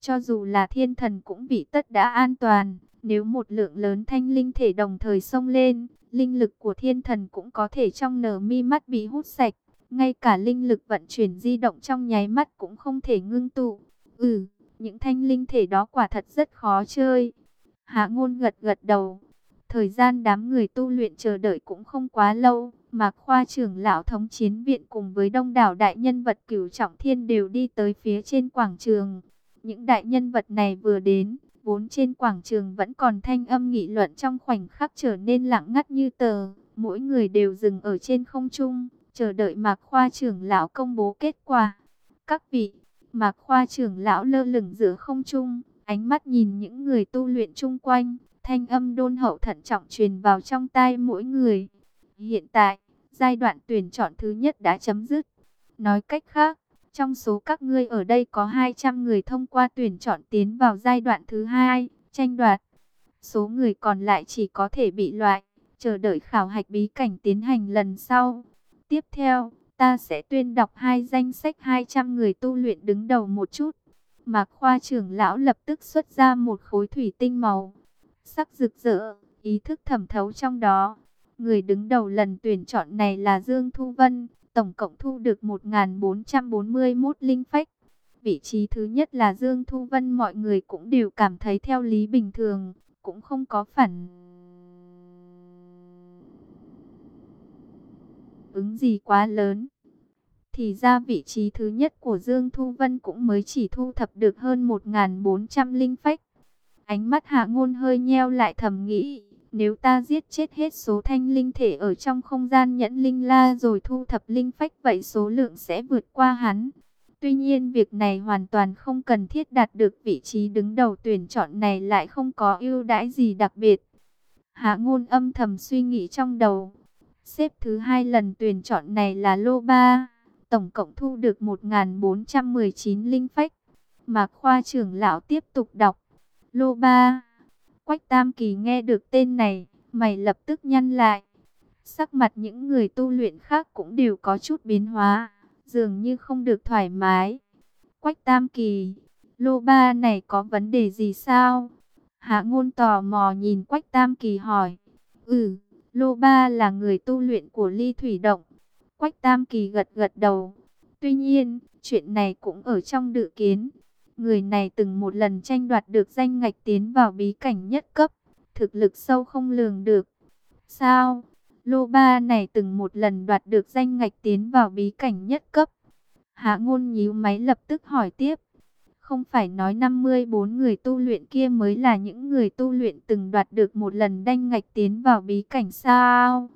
Cho dù là thiên thần cũng bị tất đã an toàn. Nếu một lượng lớn thanh linh thể đồng thời xông lên, linh lực của thiên thần cũng có thể trong nở mi mắt bị hút sạch. Ngay cả linh lực vận chuyển di động trong nháy mắt cũng không thể ngưng tụ. Những thanh linh thể đó quả thật rất khó chơi. Hạ Ngôn gật gật đầu. Thời gian đám người tu luyện chờ đợi cũng không quá lâu. Mạc Khoa trưởng lão thống chiến viện cùng với đông đảo đại nhân vật cửu trọng thiên đều đi tới phía trên quảng trường. Những đại nhân vật này vừa đến, vốn trên quảng trường vẫn còn thanh âm nghị luận trong khoảnh khắc trở nên lặng ngắt như tờ. Mỗi người đều dừng ở trên không trung, chờ đợi Mạc Khoa trưởng lão công bố kết quả. Các vị, Mạc Khoa trưởng lão lơ lửng giữa không trung, ánh mắt nhìn những người tu luyện chung quanh, thanh âm đôn hậu thận trọng truyền vào trong tai mỗi người. Hiện tại, giai đoạn tuyển chọn thứ nhất đã chấm dứt. Nói cách khác, trong số các ngươi ở đây có 200 người thông qua tuyển chọn tiến vào giai đoạn thứ hai, tranh đoạt. Số người còn lại chỉ có thể bị loại, chờ đợi khảo hạch bí cảnh tiến hành lần sau. Tiếp theo, ta sẽ tuyên đọc hai danh sách 200 người tu luyện đứng đầu một chút. Mạc Khoa trưởng lão lập tức xuất ra một khối thủy tinh màu sắc rực rỡ, ý thức thẩm thấu trong đó. Người đứng đầu lần tuyển chọn này là Dương Thu Vân, tổng cộng thu được 1441 linh phách. Vị trí thứ nhất là Dương Thu Vân, mọi người cũng đều cảm thấy theo lý bình thường, cũng không có phản ứng gì quá lớn. Thì ra vị trí thứ nhất của Dương Thu Vân cũng mới chỉ thu thập được hơn 1400 linh phách. Ánh mắt Hạ Ngôn hơi nheo lại, thầm nghĩ, nếu ta giết chết hết số thanh linh thể ở trong không gian nhẫn linh la rồi thu thập linh phách, vậy số lượng sẽ vượt qua hắn. Tuy nhiên việc này hoàn toàn không cần thiết, đạt được vị trí đứng đầu tuyển chọn này lại không có ưu đãi gì đặc biệt. Hạ Ngôn âm thầm suy nghĩ trong đầu. Xếp thứ hai lần tuyển chọn này là Lô Ba, tổng cộng thu được 1419 linh phách. Mạc Khoa trưởng lão tiếp tục đọc. Lô Ba. Quách Tam Kỳ nghe được tên này, mày lập tức nhăn lại. Sắc mặt những người tu luyện khác cũng đều có chút biến hóa, dường như không được thoải mái. Quách Tam Kỳ, Lô Ba này có vấn đề gì sao? Hạ Ngôn tò mò nhìn Quách Tam Kỳ hỏi. Lô Ba là người tu luyện của Ly Thủy Động. Quách Tam Kỳ gật gật đầu. Tuy nhiên, chuyện này cũng ở trong dự kiến. Người này từng một lần tranh đoạt được danh ngạch tiến vào bí cảnh nhất cấp, thực lực sâu không lường được. Sao? Lô Ba này từng một lần đoạt được danh ngạch tiến vào bí cảnh nhất cấp. Hạ Ngôn nhíu máy lập tức hỏi tiếp. Không phải nói 54 người tu luyện kia mới là những người tu luyện từng đoạt được một lần danh ngạch tiến vào bí cảnh sao?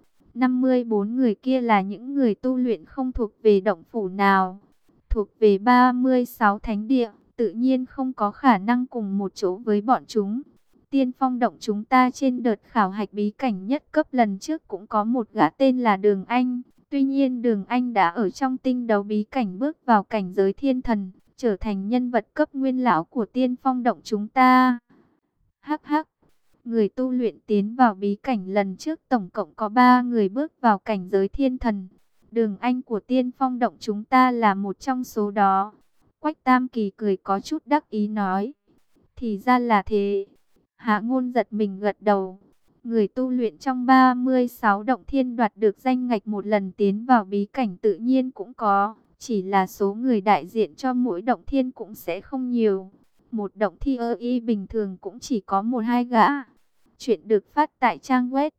54 người kia là những người tu luyện không thuộc về động phủ nào, thuộc về 36 thánh địa, tự nhiên không có khả năng cùng một chỗ với bọn chúng. Tiên Phong Động chúng ta trên đợt khảo hạch bí cảnh nhất cấp lần trước cũng có một gã tên là Đường Anh. Tuy nhiên Đường Anh đã ở trong tinh đấu bí cảnh bước vào cảnh giới thiên thần, trở thành nhân vật cấp nguyên lão của Tiên Phong Động chúng ta. Hắc hắc, người tu luyện tiến vào bí cảnh lần trước tổng cộng có 3 người bước vào cảnh giới thiên thần. Đường Anh của Tiên Phong Động chúng ta là một trong số đó. Quách Tam Kỳ cười có chút đắc ý nói. Thì ra là thế. Hạ Ngôn giật mình gật đầu. Người tu luyện trong 36 động thiên đoạt được danh ngạch một lần tiến vào bí cảnh tự nhiên cũng có. Chỉ là số người đại diện cho mỗi động thiên cũng sẽ không nhiều. Một động thi y bình thường cũng chỉ có 1-2 gã. Chuyện được phát tại trang web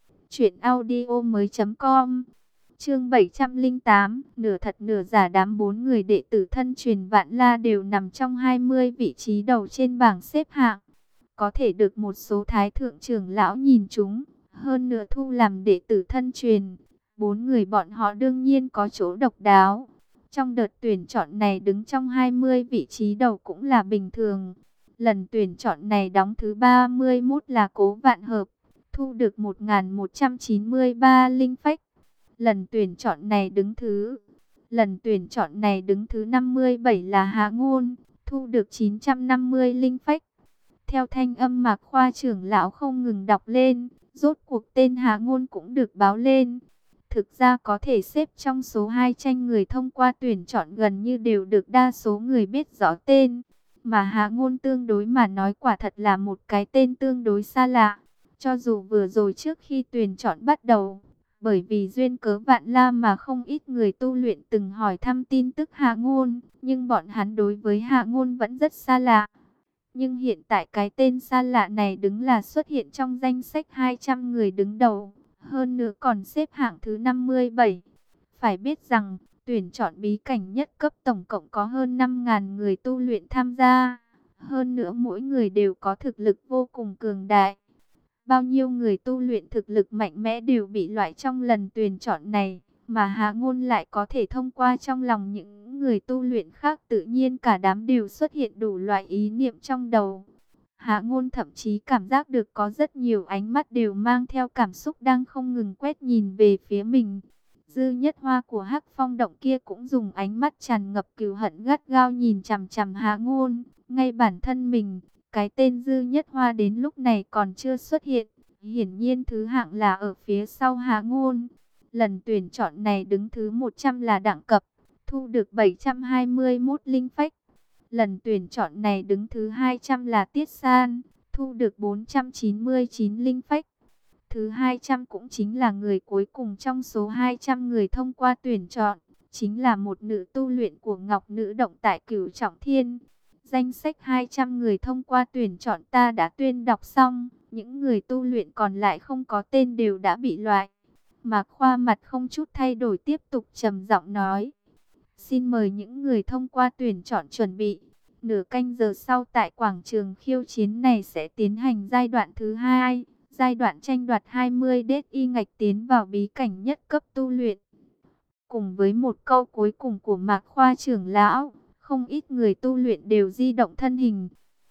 truyệnaudiomoi.com. Chương 708, nửa thật nửa giả, đám 4 người đệ tử thân truyền Vạn La đều nằm trong 20 vị trí đầu trên bảng xếp hạng. Có thể được một số thái thượng trưởng lão nhìn chúng, hơn nữa thu làm đệ tử thân truyền. 4 người bọn họ đương nhiên có chỗ độc đáo. Trong đợt tuyển chọn này đứng trong 20 vị trí đầu cũng là bình thường. Lần tuyển chọn này đóng thứ 31 là Cố Vạn Hợp, thu được 1193 linh phách. Lần tuyển chọn này đứng thứ 57 là Hạ Ngôn, thu được 950 linh phách. Theo thanh âm Mạc Khoa trưởng lão không ngừng đọc lên, rốt cuộc tên Hạ Ngôn cũng được báo lên. Thực ra có thể xếp trong số 200 người thông qua tuyển chọn gần như đều được đa số người biết rõ tên. Mà Hạ Ngôn tương đối mà nói quả thật là một cái tên tương đối xa lạ. Cho dù vừa rồi trước khi tuyển chọn bắt đầu, bởi vì duyên cớ Vạn La mà không ít người tu luyện từng hỏi thăm tin tức Hạ Ngôn, nhưng bọn hắn đối với Hạ Ngôn vẫn rất xa lạ. Nhưng hiện tại cái tên xa lạ này đứng là xuất hiện trong danh sách 200 người đứng đầu, hơn nữa còn xếp hạng thứ 57. Phải biết rằng, tuyển chọn bí cảnh nhất cấp tổng cộng có hơn 5.000 người tu luyện tham gia. Hơn nữa mỗi người đều có thực lực vô cùng cường đại. Bao nhiêu người tu luyện thực lực mạnh mẽ đều bị loại trong lần tuyển chọn này, mà Hạ Ngôn lại có thể thông qua trong lòng những người tu luyện khác, tự nhiên cả đám đều xuất hiện đủ loại ý niệm trong đầu. Hạ Ngôn thậm chí cảm giác được có rất nhiều ánh mắt đều mang theo cảm xúc đang không ngừng quét nhìn về phía mình. Dư Nhất Hoa của Hắc Phong động kia cũng dùng ánh mắt tràn ngập cừu hận gắt gao nhìn chằm chằm Hạ Ngôn, ngay bản thân mình. Cái tên Dư Nhất Hoa đến lúc này còn chưa xuất hiện, hiển nhiên thứ hạng là ở phía sau Hạ Ngôn. Lần tuyển chọn này đứng thứ 100 là Đặng Cập, thu được 721 linh phách. Lần tuyển chọn này đứng thứ 200 là Tiết San, thu được 499 linh phách. Thứ 200 cũng chính là người cuối cùng trong số 200 người thông qua tuyển chọn, chính là một nữ tu luyện của Ngọc Nữ Động tại Cửu Trọng Thiên. Danh sách 200 người thông qua tuyển chọn ta đã tuyên đọc xong, những người tu luyện còn lại không có tên đều đã bị loại. Mạc Khoa mặt không chút thay đổi tiếp tục trầm giọng nói. Xin mời những người thông qua tuyển chọn chuẩn bị. Nửa canh giờ sau tại quảng trường khiêu chiến này sẽ tiến hành giai đoạn thứ 2, giai đoạn tranh đoạt 20 DI ngạch tiến vào bí cảnh nhất cấp tu luyện. Cùng với một câu cuối cùng của Mạc Khoa trưởng lão, không ít người tu luyện đều di động thân hình.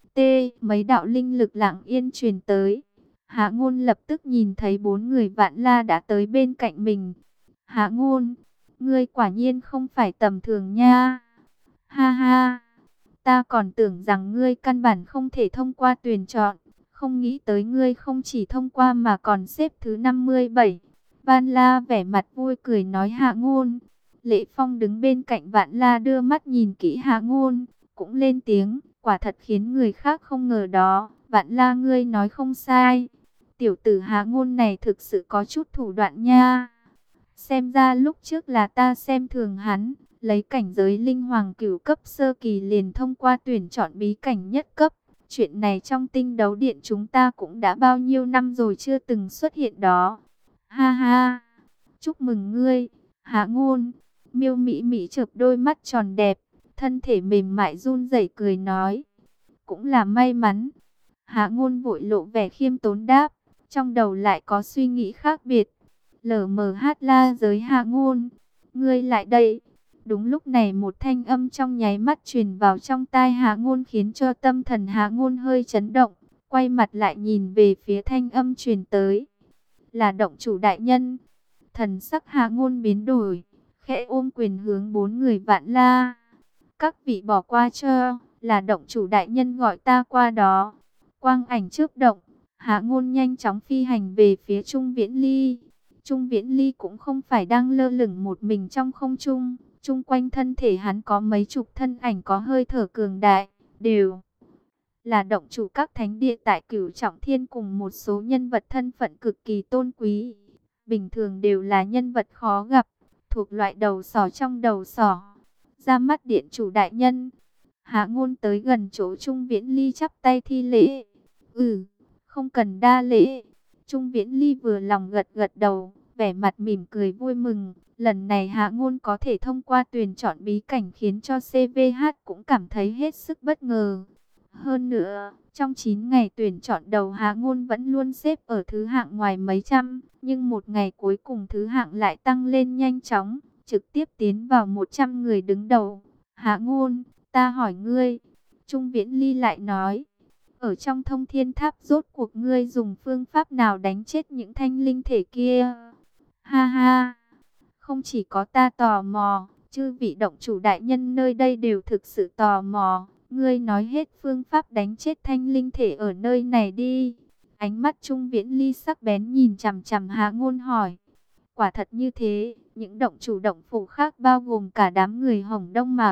Mấy đạo linh lực lặng yên truyền tới. Hạ Ngôn lập tức nhìn thấy 4 người Vạn La đã tới bên cạnh mình. Hạ Ngôn, ngươi quả nhiên không phải tầm thường nha. Ha ha, ta còn tưởng rằng ngươi căn bản không thể thông qua tuyển chọn. Không nghĩ tới ngươi không chỉ thông qua mà còn xếp thứ 57. Vạn La vẻ mặt vui cười nói Hạ Ngôn. Lệ Phong đứng bên cạnh Vạn La đưa mắt nhìn kỹ Hạ Ngôn, cũng lên tiếng, quả thật khiến người khác không ngờ đó. Vạn La ngươi nói không sai, tiểu tử Hạ Ngôn này thực sự có chút thủ đoạn nha. Xem ra lúc trước là ta xem thường hắn, lấy cảnh giới linh hoàng cửu cấp sơ kỳ liền thông qua tuyển chọn bí cảnh nhất cấp. Chuyện này trong tinh đấu điện chúng ta cũng đã bao nhiêu năm rồi chưa từng xuất hiện đó. Ha ha, chúc mừng ngươi, Hạ Ngôn. Miêu Mỹ Mỹ chợp đôi mắt tròn đẹp, thân thể mềm mại run rẩy cười nói. Cũng là may mắn. Hạ Ngôn vội lộ vẻ khiêm tốn đáp, trong đầu lại có suy nghĩ khác biệt. LMH la giới Hạ Ngôn, ngươi lại đây. Đúng lúc này một thanh âm trong nháy mắt truyền vào trong tai Hạ Ngôn khiến cho tâm thần Hạ Ngôn hơi chấn động, quay mặt lại nhìn về phía thanh âm truyền tới. Là động chủ đại nhân. Thần sắc Hạ Ngôn biến đổi, khẽ ôm quyền hướng 4 người Vạn La. Các vị bỏ qua cho, là động chủ đại nhân gọi ta qua đó. Quang ảnh chớp động, Hạ Ngôn nhanh chóng phi hành về phía Trung Viễn Ly. Trung Viễn Ly cũng không phải đang lơ lửng một mình trong không trung, chung quanh thân thể hắn có mấy chục thân ảnh có hơi thở cường đại, đều là động chủ các thánh địa tại Cửu Trọng Thiên cùng một số nhân vật thân phận cực kỳ tôn quý. Bình thường đều là nhân vật khó gặp, thuộc loại đầu sỏ trong đầu sỏ. Ra mắt điện chủ đại nhân. Hạ Ngôn tới gần chỗ Trung Viễn Ly chắp tay thi lễ. Không cần đa lễ. Trung Viễn Ly vừa lòng gật gật đầu, vẻ mặt mỉm cười vui mừng. Lần này Hạ Ngôn có thể thông qua tuyển chọn bí cảnh khiến cho CVH cũng cảm thấy hết sức bất ngờ. Hơn nữa, trong 9 ngày tuyển chọn đầu Hạ Ngôn vẫn luôn xếp ở thứ hạng ngoài mấy trăm, nhưng một ngày cuối cùng thứ hạng lại tăng lên nhanh chóng, trực tiếp tiến vào 100 người đứng đầu. Hạ Ngôn, ta hỏi ngươi, Trung Viễn Ly lại nói, ở trong Thông Thiên Tháp rốt cuộc ngươi dùng phương pháp nào đánh chết những thanh linh thể kia? Ha ha, không chỉ có ta tò mò, chư vị động chủ đại nhân nơi đây đều thực sự tò mò. Ngươi nói hết phương pháp đánh chết thanh linh thể ở nơi này đi. Ánh mắt Trung Viễn Ly sắc bén nhìn chằm chằm Hạ Ngôn hỏi. Quả thật như thế, những động chủ động phủ khác bao gồm cả đám người Hồng Đông Mạc,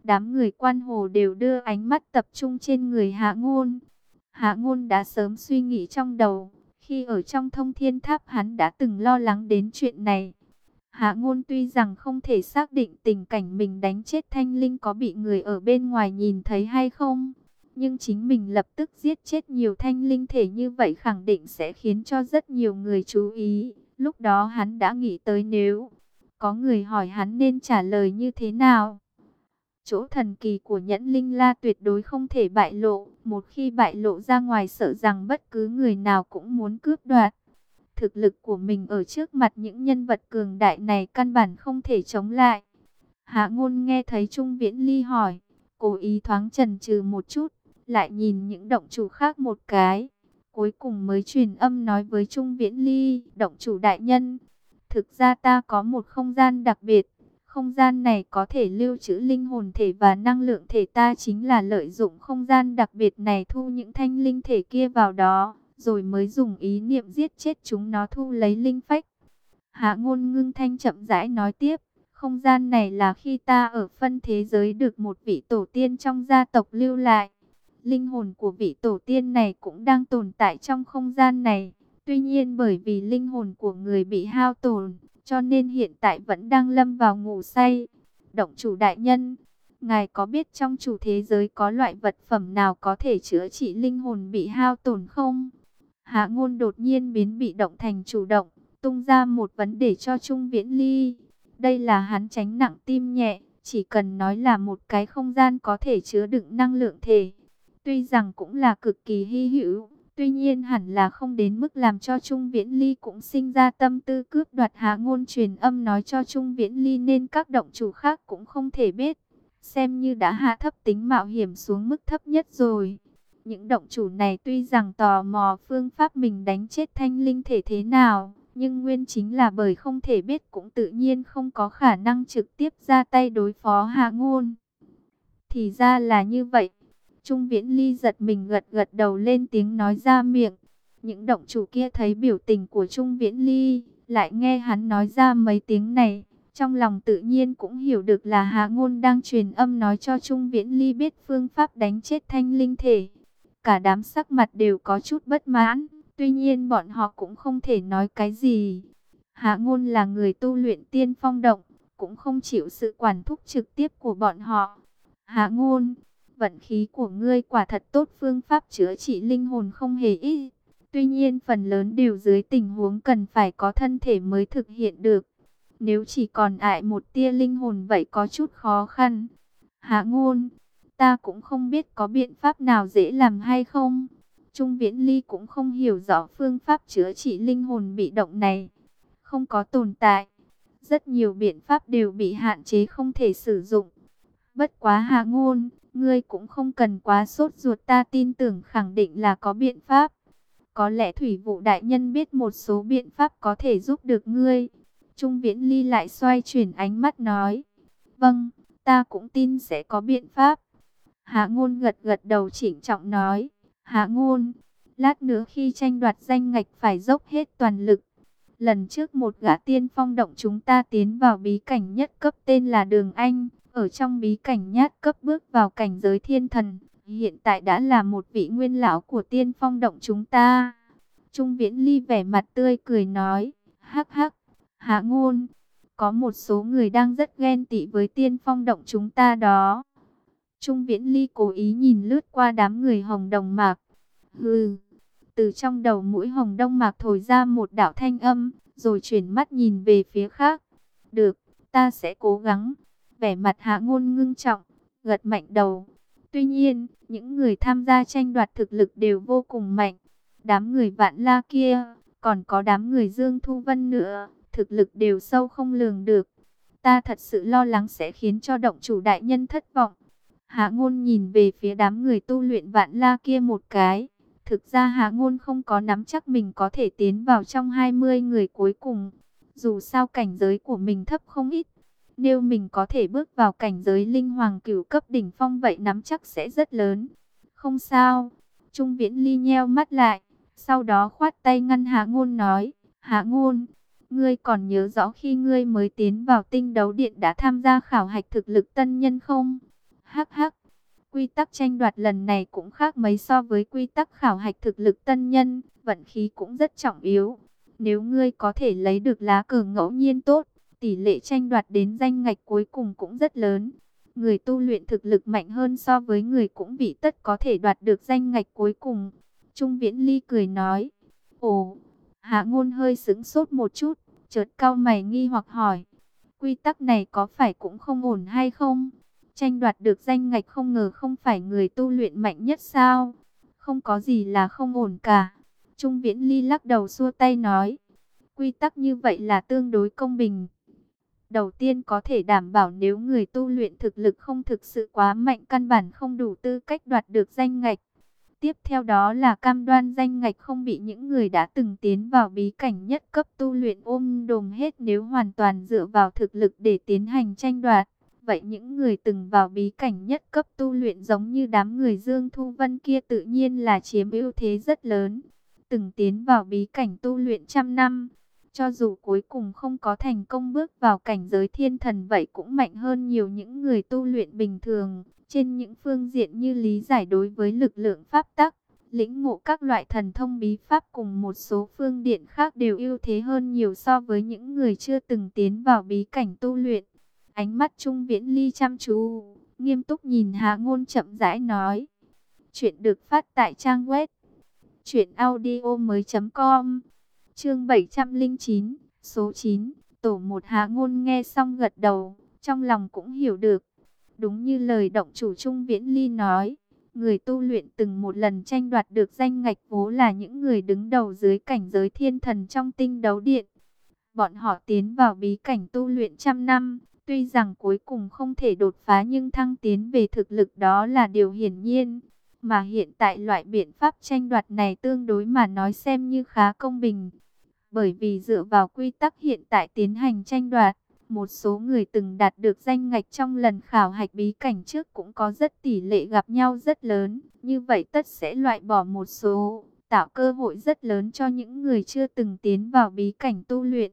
Đám người quan hồ đều đưa ánh mắt tập trung trên người Hạ Ngôn. Hạ Ngôn đã sớm suy nghĩ trong đầu, khi ở trong Thông Thiên Tháp hắn đã từng lo lắng đến chuyện này. Hạ Ngôn tuy rằng không thể xác định tình cảnh mình đánh chết Thanh Linh có bị người ở bên ngoài nhìn thấy hay không, nhưng chính mình lập tức giết chết nhiều Thanh Linh thể như vậy khẳng định sẽ khiến cho rất nhiều người chú ý. Lúc đó hắn đã nghĩ tới nếu có người hỏi hắn nên trả lời như thế nào. Chỗ thần kỳ của Nhẫn Linh La tuyệt đối không thể bại lộ, một khi bại lộ ra ngoài sợ rằng bất cứ người nào cũng muốn cướp đoạt. Thực lực của mình ở trước mặt những nhân vật cường đại này căn bản không thể chống lại. Hạ Ngôn nghe thấy Trung Viễn Ly hỏi, cố ý thoáng chần chừ một chút, lại nhìn những động chủ khác một cái. Cuối cùng mới truyền âm nói với Trung Viễn Ly, động chủ đại nhân, thực ra ta có một không gian đặc biệt. Không gian này có thể lưu trữ linh hồn thể và năng lượng thể, ta chính là lợi dụng không gian đặc biệt này thu những thanh linh thể kia vào đó, rồi mới dùng ý niệm giết chết chúng nó thu lấy linh phách. Hạ Ngôn ngưng thanh chậm rãi nói tiếp, không gian này là khi ta ở phân thế giới được một vị tổ tiên trong gia tộc lưu lại. Linh hồn của vị tổ tiên này cũng đang tồn tại trong không gian này. Tuy nhiên bởi vì linh hồn của người bị hao tổn, cho nên hiện tại vẫn đang lâm vào ngủ say. Động chủ đại nhân, ngài có biết trong chủ thế giới có loại vật phẩm nào có thể chữa trị linh hồn bị hao tổn không? Hạ Ngôn đột nhiên biến bị động thành chủ động, tung ra một vấn đề cho Trung Viễn Ly. Đây là hắn tránh nặng tim nhẹ, chỉ cần nói là một cái không gian có thể chứa đựng năng lượng thể. Tuy rằng cũng là cực kỳ hy hữu, tuy nhiên hẳn là không đến mức làm cho Trung Viễn Ly cũng sinh ra tâm tư cướp đoạt. Hạ Ngôn truyền âm nói cho Trung Viễn Ly nên các động chủ khác cũng không thể biết. Xem như đã hạ thấp tính mạo hiểm xuống mức thấp nhất rồi. Những động chủ này tuy rằng tò mò phương pháp mình đánh chết thanh linh thể thế nào, nhưng nguyên chính là bởi không thể biết cũng tự nhiên không có khả năng trực tiếp ra tay đối phó Hạ Ngôn. Thì ra là như vậy. Trung Viễn Ly giật mình gật gật đầu lên tiếng nói ra miệng. Những động chủ kia thấy biểu tình của Trung Viễn Ly, lại nghe hắn nói ra mấy tiếng này, trong lòng tự nhiên cũng hiểu được là Hạ Ngôn đang truyền âm nói cho Trung Viễn Ly biết phương pháp đánh chết thanh linh thể. Cả đám sắc mặt đều có chút bất mãn, tuy nhiên bọn họ cũng không thể nói cái gì. Hạ Ngôn là người tu luyện tiên phong động, cũng không chịu sự quản thúc trực tiếp của bọn họ. Hạ Ngôn, vận khí của ngươi quả thật tốt, phương pháp chữa trị linh hồn không hề ít. Tuy nhiên phần lớn đều dưới tình huống cần phải có thân thể mới thực hiện được. Nếu chỉ còn lại một tia linh hồn vậy có chút khó khăn. Hạ Ngôn, ta cũng không biết có biện pháp nào dễ làm hay không. Trung Viễn Ly cũng không hiểu rõ phương pháp chữa trị linh hồn bị động này. Không có tồn tại. Rất nhiều biện pháp đều bị hạn chế không thể sử dụng. Bất quá Hạ Ngôn, ngươi cũng không cần quá sốt ruột, ta tin tưởng khẳng định là có biện pháp. Có lẽ Thủy Vụ đại nhân biết một số biện pháp có thể giúp được ngươi. Trung Viễn Ly lại xoay chuyển ánh mắt nói. Vâng, ta cũng tin sẽ có biện pháp. Hạ Ngôn gật gật đầu trịnh trọng nói. Hạ Ngôn, lát nữa khi tranh đoạt danh ngạch phải dốc hết toàn lực. Lần trước một gã tiên phong động chúng ta tiến vào bí cảnh nhất cấp tên là Đường Anh. Ở trong bí cảnh nhát cấp bước vào cảnh giới thiên thần. Hiện tại đã là một vị nguyên lão của tiên phong động chúng ta. Trung Viễn Ly vẻ mặt tươi cười nói. Hắc hắc, Hạ Ngôn, có một số người đang rất ghen tị với tiên phong động chúng ta đó. Trung Viễn Ly cố ý nhìn lướt qua đám người Hồng Đồng Mạc. Hừ, từ trong đầu mũi Hồng Đông Mạc thổi ra một đạo thanh âm, rồi chuyển mắt nhìn về phía khác. Được, ta sẽ cố gắng. Vẻ mặt Hạ Ngôn ngưng trọng, gật mạnh đầu. Tuy nhiên, những người tham gia tranh đoạt thực lực đều vô cùng mạnh. Đám người Vạn La kia, còn có đám người Dương Thu Vân nữa, thực lực đều sâu không lường được. Ta thật sự lo lắng sẽ khiến cho động chủ đại nhân thất vọng. Hạ Ngôn nhìn về phía đám người tu luyện Vạn La kia một cái. Thực ra Hạ Ngôn không có nắm chắc mình có thể tiến vào trong 20 người cuối cùng. Dù sao cảnh giới của mình thấp không ít. Nếu mình có thể bước vào cảnh giới linh hoàng cửu cấp đỉnh phong vậy nắm chắc sẽ rất lớn. Không sao. Trung Viễn Ly nheo mắt lại. Sau đó khoát tay ngăn Hạ Ngôn nói. Hạ Ngôn, ngươi còn nhớ rõ khi ngươi mới tiến vào tinh đấu điện đã tham gia khảo hạch thực lực tân nhân không? Hắc hắc, quy tắc tranh đoạt lần này cũng khác mấy so với quy tắc khảo hạch thực lực tân nhân, vận khí cũng rất trọng yếu. Nếu ngươi có thể lấy được lá cờ ngẫu nhiên tốt, tỷ lệ tranh đoạt đến danh ngạch cuối cùng cũng rất lớn. Người tu luyện thực lực mạnh hơn so với người cũng bị tất có thể đoạt được danh ngạch cuối cùng. Trung Viễn Ly cười nói. Ồ, Hạ Ngôn hơi sững sốt một chút, chợt cau mày nghi hoặc hỏi. Quy tắc này có phải cũng không ổn hay không? Tranh đoạt được danh ngạch không ngờ không phải người tu luyện mạnh nhất sao? Không có gì là không ổn cả. Trung Viễn Ly lắc đầu xua tay nói. Quy tắc như vậy là tương đối công bình. Đầu tiên có thể đảm bảo nếu người tu luyện thực lực không thực sự quá mạnh căn bản không đủ tư cách đoạt được danh ngạch. Tiếp theo đó là cam đoan danh ngạch không bị những người đã từng tiến vào bí cảnh nhất cấp tu luyện ôm đồm hết nếu hoàn toàn dựa vào thực lực để tiến hành tranh đoạt. Vậy những người từng vào bí cảnh nhất cấp tu luyện giống như đám người Dương Thu Vân kia tự nhiên là chiếm ưu thế rất lớn. Từng tiến vào bí cảnh tu luyện trăm năm, cho dù cuối cùng không có thành công bước vào cảnh giới thiên thần vậy cũng mạnh hơn nhiều những người tu luyện bình thường. Trên những phương diện như lý giải đối với lực lượng pháp tắc, lĩnh ngộ các loại thần thông bí pháp cùng một số phương diện khác đều ưu thế hơn nhiều so với những người chưa từng tiến vào bí cảnh tu luyện. Ánh mắt Trung Viễn Ly chăm chú, nghiêm túc nhìn Hạ Ngôn chậm rãi nói. Chuyện được phát tại trang web truyệnaudiomoi.com. Chương 709, số 9, tổ 1. Hạ Ngôn nghe xong gật đầu, trong lòng cũng hiểu được. Đúng như lời động chủ Trung Viễn Ly nói, người tu luyện từng một lần tranh đoạt được danh ngạch vốn là những người đứng đầu dưới cảnh giới thiên thần trong tinh đấu điện. Bọn họ tiến vào bí cảnh tu luyện trăm năm, tuy rằng cuối cùng không thể đột phá nhưng thăng tiến về thực lực đó là điều hiển nhiên. Mà hiện tại loại biện pháp tranh đoạt này tương đối mà nói xem như khá công bình. Bởi vì dựa vào quy tắc hiện tại tiến hành tranh đoạt, một số người từng đạt được danh ngạch trong lần khảo hạch bí cảnh trước cũng có rất tỷ lệ gặp nhau rất lớn. Như vậy tất sẽ loại bỏ một số, tạo cơ hội rất lớn cho những người chưa từng tiến vào bí cảnh tu luyện.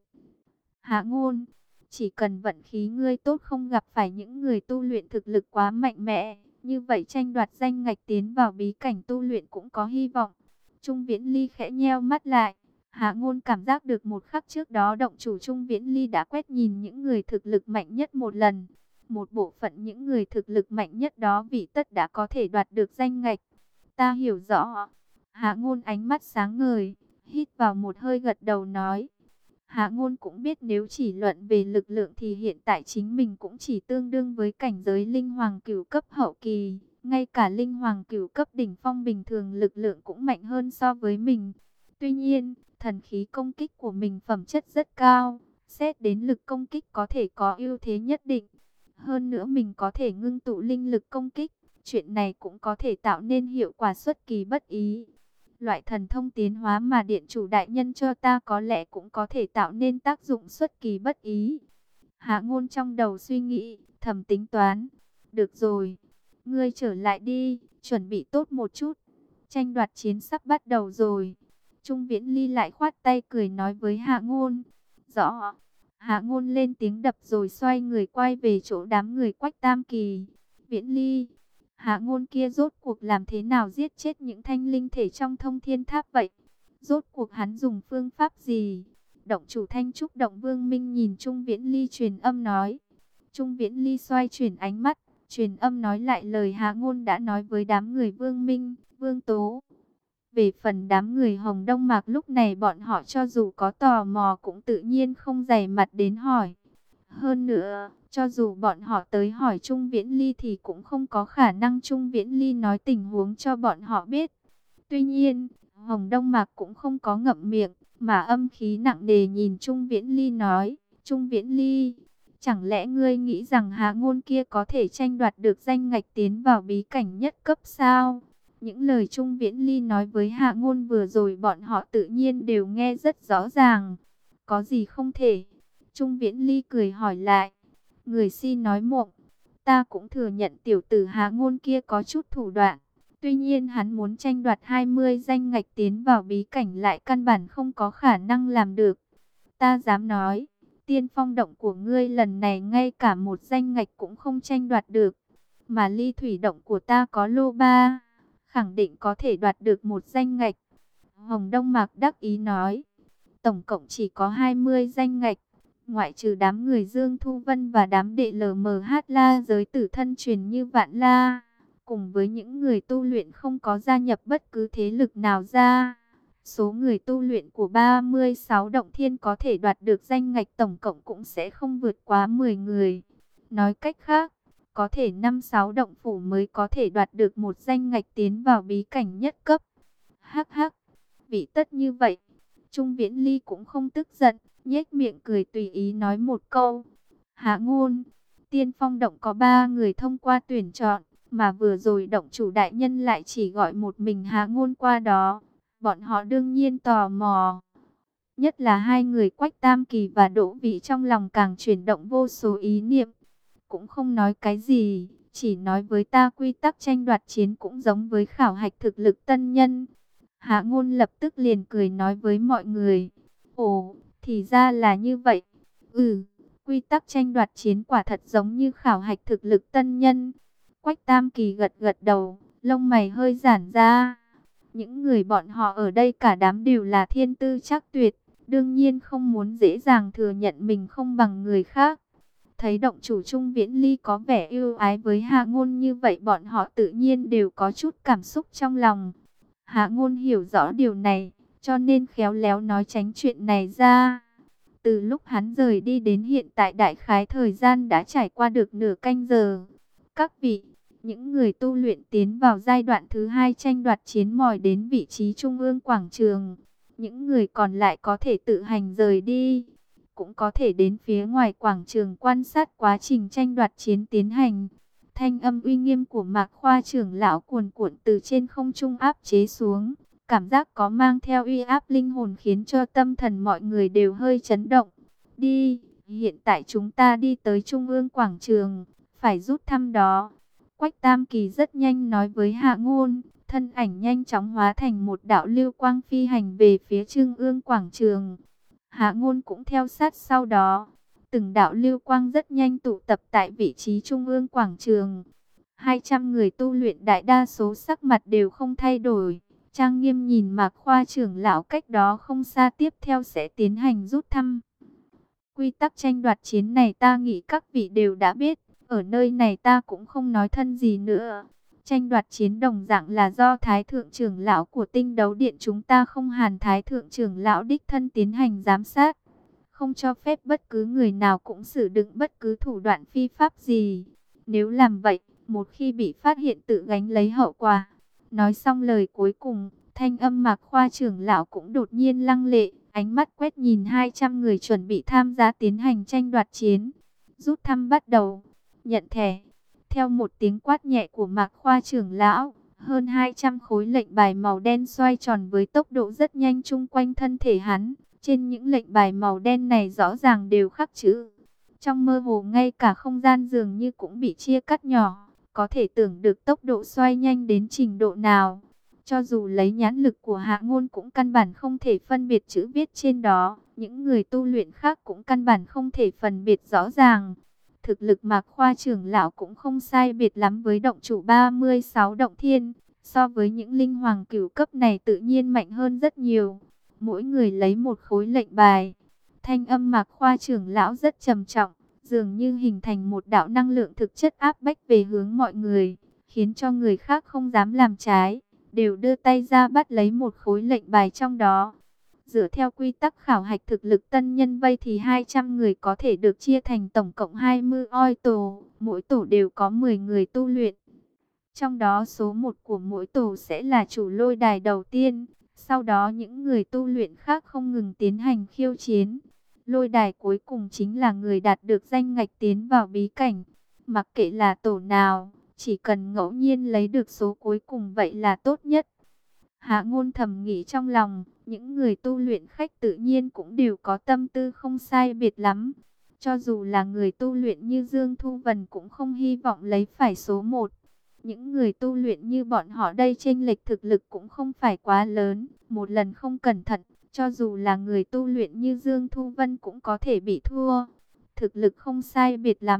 Hạ Ngôn, chỉ cần vận khí ngươi tốt không gặp phải những người tu luyện thực lực quá mạnh mẽ, như vậy tranh đoạt danh ngạch tiến vào bí cảnh tu luyện cũng có hy vọng. Trung Viễn Ly khẽ nheo mắt lại. Hạ Ngôn cảm giác được một khắc trước đó động chủ Trung Viễn Ly đã quét nhìn những người thực lực mạnh nhất một lần. Một bộ phận những người thực lực mạnh nhất đó vì tất đã có thể đoạt được danh ngạch. Ta hiểu rõ. Hạ Ngôn ánh mắt sáng ngời, hít vào một hơi gật đầu nói. Hạ Ngôn cũng biết nếu chỉ luận về lực lượng thì hiện tại chính mình cũng chỉ tương đương với cảnh giới linh hoàng cửu cấp hậu kỳ. Ngay cả linh hoàng cửu cấp đỉnh phong bình thường lực lượng cũng mạnh hơn so với mình. Tuy nhiên, thần khí công kích của mình phẩm chất rất cao, xét đến lực công kích có thể có ưu thế nhất định. Hơn nữa mình có thể ngưng tụ linh lực công kích, chuyện này cũng có thể tạo nên hiệu quả xuất kỳ bất ý. Loại thần thông tiến hóa mà điện chủ đại nhân cho ta có lẽ cũng có thể tạo nên tác dụng xuất kỳ bất ý. Hạ Ngôn trong đầu suy nghĩ, thầm tính toán. Được rồi, ngươi trở lại đi, chuẩn bị tốt một chút. Tranh đoạt chiến sắp bắt đầu rồi. Trung Viễn Ly lại khoát tay cười nói với Hạ Ngôn. Rõ. Hạ Ngôn lên tiếng đập rồi xoay người quay về chỗ đám người Quách Tam Kỳ. Viễn Ly, Hạ Ngôn kia rốt cuộc làm thế nào giết chết những thanh linh thể trong Thông Thiên Tháp vậy? Rốt cuộc hắn dùng phương pháp gì? Động chủ Thanh Trúc Động Vương Minh nhìn Trung Viễn Ly truyền âm nói. Trung Viễn Ly xoay chuyển ánh mắt, truyền âm nói lại lời Hạ Ngôn đã nói với đám người Vương Minh, Vương Tố. Về phần đám người Hồng Đông Mạc lúc này bọn họ cho dù có tò mò cũng tự nhiên không dày mặt đến hỏi. Hơn nữa, cho dù bọn họ tới hỏi Trung Viễn Ly thì cũng không có khả năng Trung Viễn Ly nói tình huống cho bọn họ biết. Tuy nhiên, Hồng Đông Mạc cũng không có ngậm miệng, mà âm khí nặng nề nhìn Trung Viễn Ly nói. Trung Viễn Ly, chẳng lẽ ngươi nghĩ rằng Hạ Ngôn kia có thể tranh đoạt được danh ngạch tiến vào bí cảnh nhất cấp sao? Những lời Trung Viễn Ly nói với Hạ Ngôn vừa rồi bọn họ tự nhiên đều nghe rất rõ ràng. Có gì không thể? Trung Viễn Ly cười hỏi lại. Người si nói mộng. Ta cũng thừa nhận tiểu tử Hạ Ngôn kia có chút thủ đoạn. Tuy nhiên hắn muốn tranh đoạt 20 danh ngạch tiến vào bí cảnh lại căn bản không có khả năng làm được. Ta dám nói, Tiên Phong động của ngươi lần này ngay cả một danh ngạch cũng không tranh đoạt được. Mà ly thủy động của ta có lô 3, khẳng định có thể đoạt được một danh ngạch. Hồng Đông Mạc đắc ý nói, tổng cộng chỉ có 20 danh ngạch, ngoại trừ đám người Dương Thu Vân và đám đệ LMH La giới tử thân truyền như Vạn La, cùng với những người tu luyện không có gia nhập bất cứ thế lực nào ra. Số người tu luyện của 36 động thiên có thể đoạt được danh ngạch tổng cộng cũng sẽ không vượt quá 10 người. Nói cách khác, có thể 5-6 động phủ mới có thể đoạt được một danh ngạch tiến vào bí cảnh nhất cấp. Hắc hắc, vị tất như vậy. Trung Viễn Ly cũng không tức giận, nhếch miệng cười tùy ý nói một câu. Hạ Ngôn, Tiên Phong động có 3 người thông qua tuyển chọn, mà vừa rồi động chủ đại nhân lại chỉ gọi một mình Hạ Ngôn qua đó. Bọn họ đương nhiên tò mò. Nhất là hai người Quách Tam Kỳ và Đỗ Vĩ trong lòng càng chuyển động vô số ý niệm. Cũng không nói cái gì, chỉ nói với ta quy tắc tranh đoạt chiến cũng giống với khảo hạch thực lực tân nhân. Hạ Ngôn lập tức liền cười nói với mọi người. Ồ, thì ra là như vậy. Quy tắc tranh đoạt chiến quả thật giống như khảo hạch thực lực tân nhân. Quách Tam Kỳ gật gật đầu, lông mày hơi giãn ra. Những người bọn họ ở đây cả đám đều là thiên tư chắc tuyệt, đương nhiên không muốn dễ dàng thừa nhận mình không bằng người khác. Thấy động chủ Trung Viễn Ly có vẻ yêu ái với Hạ Ngôn như vậy, bọn họ tự nhiên đều có chút cảm xúc trong lòng. Hạ Ngôn hiểu rõ điều này, cho nên khéo léo nói tránh chuyện này ra. Từ lúc hắn rời đi đến hiện tại đại khái thời gian đã trải qua được nửa canh giờ. Các vị, những người tu luyện tiến vào giai đoạn thứ 2 tranh đoạt chiến mỏi đến vị trí trung ương quảng trường. Những người còn lại có thể tự hành rời đi, cũng có thể đến phía ngoài quảng trường quan sát quá trình tranh đoạt chiến tiến hành. Thanh âm uy nghiêm của Mạc Khoa trưởng lão cuồn cuộn từ trên không trung áp chế xuống. Cảm giác có mang theo uy áp linh hồn khiến cho tâm thần mọi người đều hơi chấn động. Đi, hiện tại chúng ta đi tới trung ương quảng trường, phải rút thăm đó. Quách Tam Kỳ rất nhanh nói với Hạ Ngôn, thân ảnh nhanh chóng hóa thành một đạo lưu quang phi hành về phía trung ương quảng trường. Hạ Ngôn cũng theo sát sau đó. Từng đạo lưu quang rất nhanh tụ tập tại vị trí trung ương quảng trường. 200 người tu luyện đại đa số sắc mặt đều không thay đổi, trang nghiêm nhìn Mạc Khoa trưởng lão cách đó không xa. Tiếp theo sẽ tiến hành rút thăm. Quy tắc tranh đoạt chiến này ta nghĩ các vị đều đã biết, ở nơi này ta cũng không nói thân gì nữa. Tranh đoạt chiến đồng dạng là do Thái Thượng trưởng lão của Tinh Đấu Điện chúng ta không Hàn Thái Thượng trưởng lão đích thân tiến hành giám sát. Không cho phép bất cứ người nào cũng sử dụng bất cứ thủ đoạn phi pháp gì. Nếu làm vậy, một khi bị phát hiện tự gánh lấy hậu quả. Nói xong lời cuối cùng, thanh âm Mạc Khoa trưởng lão cũng đột nhiên lăng lệ, ánh mắt quét nhìn 200 người chuẩn bị tham gia tiến hành tranh đoạt chiến. Rút thăm bắt đầu, nhận thẻ. Theo một tiếng quát nhẹ của Mạc Khoa trưởng lão, hơn 200 khối lệnh bài màu đen xoay tròn với tốc độ rất nhanh chung quanh thân thể hắn. Trên những lệnh bài màu đen này rõ ràng đều khắc chữ. Trong mơ hồ ngay cả không gian dường như cũng bị chia cắt nhỏ. Có thể tưởng được tốc độ xoay nhanh đến trình độ nào. Cho dù lấy nhãn lực của Hạ Ngôn cũng căn bản không thể phân biệt chữ viết trên đó. Những người tu luyện khác cũng căn bản không thể phân biệt rõ ràng. Thực lực Mạc Khoa trưởng lão cũng không sai biệt lắm với động chủ 36 động thiên. So với những linh hoàng cửu cấp này tự nhiên mạnh hơn rất nhiều. Mỗi người lấy một khối lệnh bài. Thanh âm Mạc Khoa trưởng lão rất trầm trọng, dường như hình thành một đạo năng lượng thực chất áp bách về hướng mọi người, khiến cho người khác không dám làm trái, đều đưa tay ra bắt lấy một khối lệnh bài trong đó. Dựa theo quy tắc khảo hạch thực lực tân nhân vây thì 200 người có thể được chia thành tổng cộng 20 tổ, mỗi tổ đều có 10 người tu luyện. Trong đó số 1 của mỗi tổ sẽ là chủ lôi đài đầu tiên, sau đó những người tu luyện khác không ngừng tiến hành khiêu chiến. Lôi đài cuối cùng chính là người đạt được danh ngạch tiến vào bí cảnh. Mặc kệ là tổ nào, chỉ cần ngẫu nhiên lấy được số cuối cùng vậy là tốt nhất. Hạ Ngôn thầm nghĩ trong lòng, những người tu luyện khách tự nhiên cũng đều có tâm tư không sai biệt lắm. Cho dù là người tu luyện như Dương Thu Vân cũng không hy vọng lấy phải số 1. Những người tu luyện như bọn họ đây chênh lệch thực lực cũng không phải quá lớn. Một lần không cẩn thận, cho dù là người tu luyện như Dương Thu Vân cũng có thể bị thua. Thực lực không sai biệt lắm,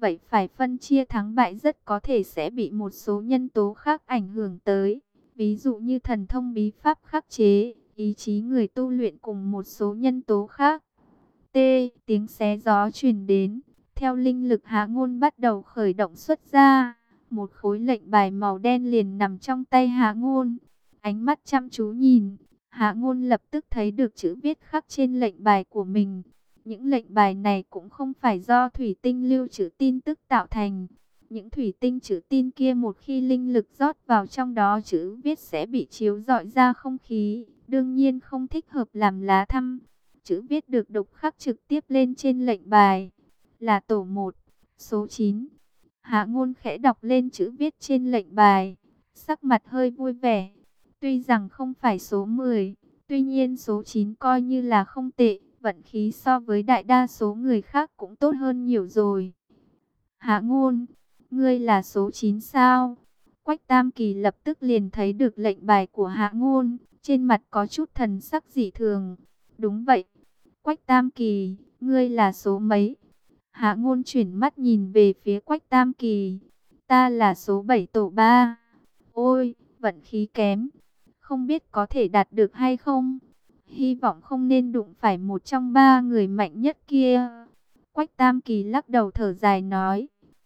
vậy phải phân chia thắng bại rất có thể sẽ bị một số nhân tố khác ảnh hưởng tới. Ví dụ như thần thông bí pháp khắc chế, ý chí người tu luyện cùng một số nhân tố khác. T. Tiếng xé gió truyền đến. Theo linh lực Hạ Ngôn bắt đầu khởi động xuất ra, một khối lệnh bài màu đen liền nằm trong tay Hạ Ngôn. Ánh mắt chăm chú nhìn, Hạ Ngôn lập tức thấy được chữ viết khắc trên lệnh bài của mình. Những lệnh bài này cũng không phải do thủy tinh lưu trữ tin tức tạo thành. Những thủy tinh trữ tin kia một khi linh lực rót vào trong đó, chữ viết sẽ bị chiếu rọi ra không khí, đương nhiên không thích hợp làm lá thăm. Chữ viết được đục khắc trực tiếp lên trên lệnh bài là tổ 1, số 9. Hạ Ngôn khẽ đọc lên chữ viết trên lệnh bài, sắc mặt hơi vui vẻ. Tuy rằng không phải số 10, tuy nhiên số 9 coi như là không tệ, vận khí so với đại đa số người khác cũng tốt hơn nhiều rồi. Hạ Ngôn, ngươi là số 9 sao? Quách Tam Kỳ lập tức liền thấy được lệnh bài của Hạ Ngôn, trên mặt có chút thần sắc dị thường. Đúng vậy. Quách Tam Kỳ, ngươi là số mấy? Hạ Ngôn chuyển mắt nhìn về phía Quách Tam Kỳ. Ta là số 7 tổ 3. Ôi, vận khí kém. Không biết có thể đạt được hay không? Hy vọng không nên đụng phải một trong 3 người mạnh nhất kia. Quách Tam Kỳ lắc đầu thở dài nói.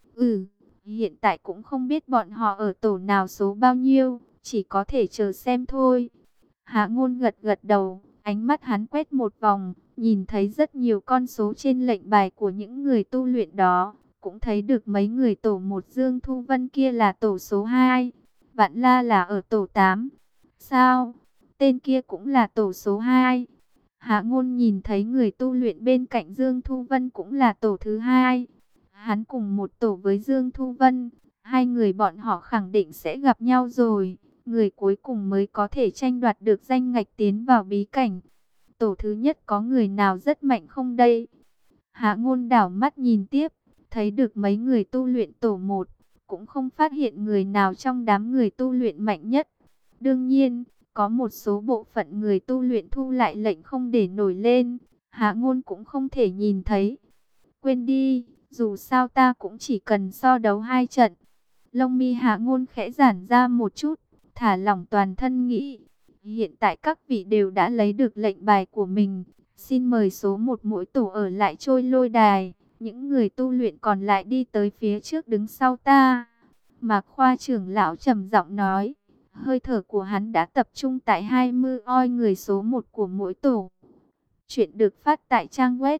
Hiện tại cũng không biết bọn họ ở tổ nào số bao nhiêu, chỉ có thể chờ xem thôi. Hạ Ngôn gật gật đầu, ánh mắt hắn quét một vòng, nhìn thấy rất nhiều con số trên lệnh bài của những người tu luyện đó, cũng thấy được mấy người tổ 1 Dương Thu Vân kia là tổ số 2, Vạn La là ở tổ 8. Sao? Tên kia cũng là tổ số 2. Hạ Ngôn nhìn thấy người tu luyện bên cạnh Dương Thu Vân cũng là tổ thứ 2. Hắn cùng một tổ với Dương Thu Vân, hai người bọn họ khẳng định sẽ gặp nhau rồi. Người cuối cùng mới có thể tranh đoạt được danh ngạch tiến vào bí cảnh. Tổ thứ nhất có người nào rất mạnh không đây? Hạ Ngôn đảo mắt nhìn tiếp, thấy được mấy người tu luyện tổ 1, cũng không phát hiện người nào trong đám người tu luyện mạnh nhất. Đương nhiên, có một số bộ phận người tu luyện thu lại lệnh không để nổi lên, Hạ Ngôn cũng không thể nhìn thấy. Quên đi, dù sao ta cũng chỉ cần so đấu 2 trận. Lông mi Hạ Ngôn khẽ giãn ra một chút, thả lỏng toàn thân nghĩ. Hiện tại các vị đều đã lấy được lệnh bài của mình. Xin mời số 1 mỗi tổ ở lại trôi lôi đài. Những người tu luyện còn lại đi tới phía trước đứng sau ta. Mạc Khoa trưởng lão trầm giọng nói. Hơi thở của hắn đã tập trung tại 20 người số 1 của mỗi tổ. Chuyện được phát tại trang web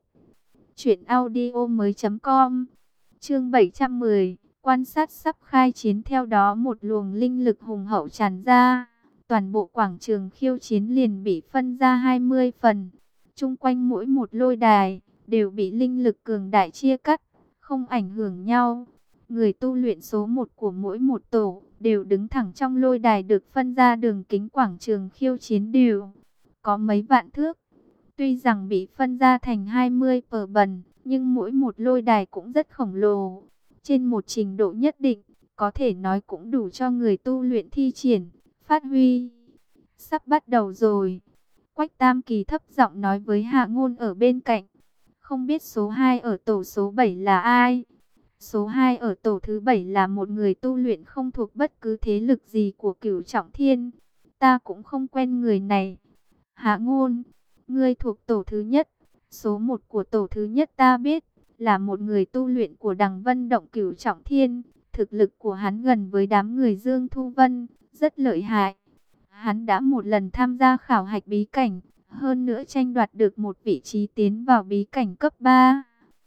truyệnaudiomoi.com. Chương 710. Quan sát sắp khai chiến. Theo đó một luồng linh lực hùng hậu tràn ra. Toàn bộ quảng trường khiêu chiến liền bị phân ra 20 phần. Chung quanh mỗi một lôi đài đều bị linh lực cường đại chia cắt, không ảnh hưởng nhau. Người tu luyện số 1 của mỗi một tổ đều đứng thẳng trong lôi đài được phân ra, đường kính quảng trường khiêu chiến đều có mấy vạn thước. Tuy rằng bị phân ra thành 20 pờ bần, nhưng mỗi một lôi đài cũng rất khổng lồ. Trên một trình độ nhất định, có thể nói cũng đủ cho người tu luyện thi triển, phát huy. Sắp bắt đầu rồi. Quách Tam Kỳ thấp giọng nói với Hạ Ngôn ở bên cạnh. Không biết số 2 ở tổ số 7 là ai? Số 2 ở tổ thứ 7 là một người tu luyện không thuộc bất cứ thế lực gì của Cửu Trọng Thiên. Ta cũng không quen người này. Hạ Ngôn, ngươi thuộc tổ thứ nhất. Số 1 của tổ thứ nhất ta biết, là một người tu luyện của Đằng Vân Động Cửu Trọng Thiên. Thực lực của hắn gần với đám người Dương Thu Vân, rất lợi hại. Hắn đã một lần tham gia khảo hạch bí cảnh, hơn nữa tranh đoạt được một vị trí tiến vào bí cảnh cấp 3.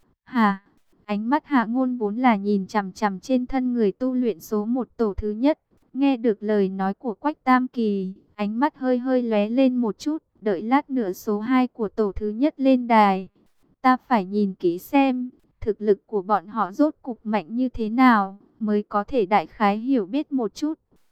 Hả? Ánh mắt Hạ Ngôn vốn là nhìn chằm chằm trên thân người tu luyện số 1 tổ thứ nhất. Nghe được lời nói của Quách Tam Kỳ, ánh mắt hơi hơi lóe lên một chút, đợi lát nữa số 2 của tổ thứ nhất lên đài. Ta phải nhìn kỹ xem, thực lực của bọn họ rốt cục mạnh như thế nào, mới có thể đại khái hiểu biết một chút.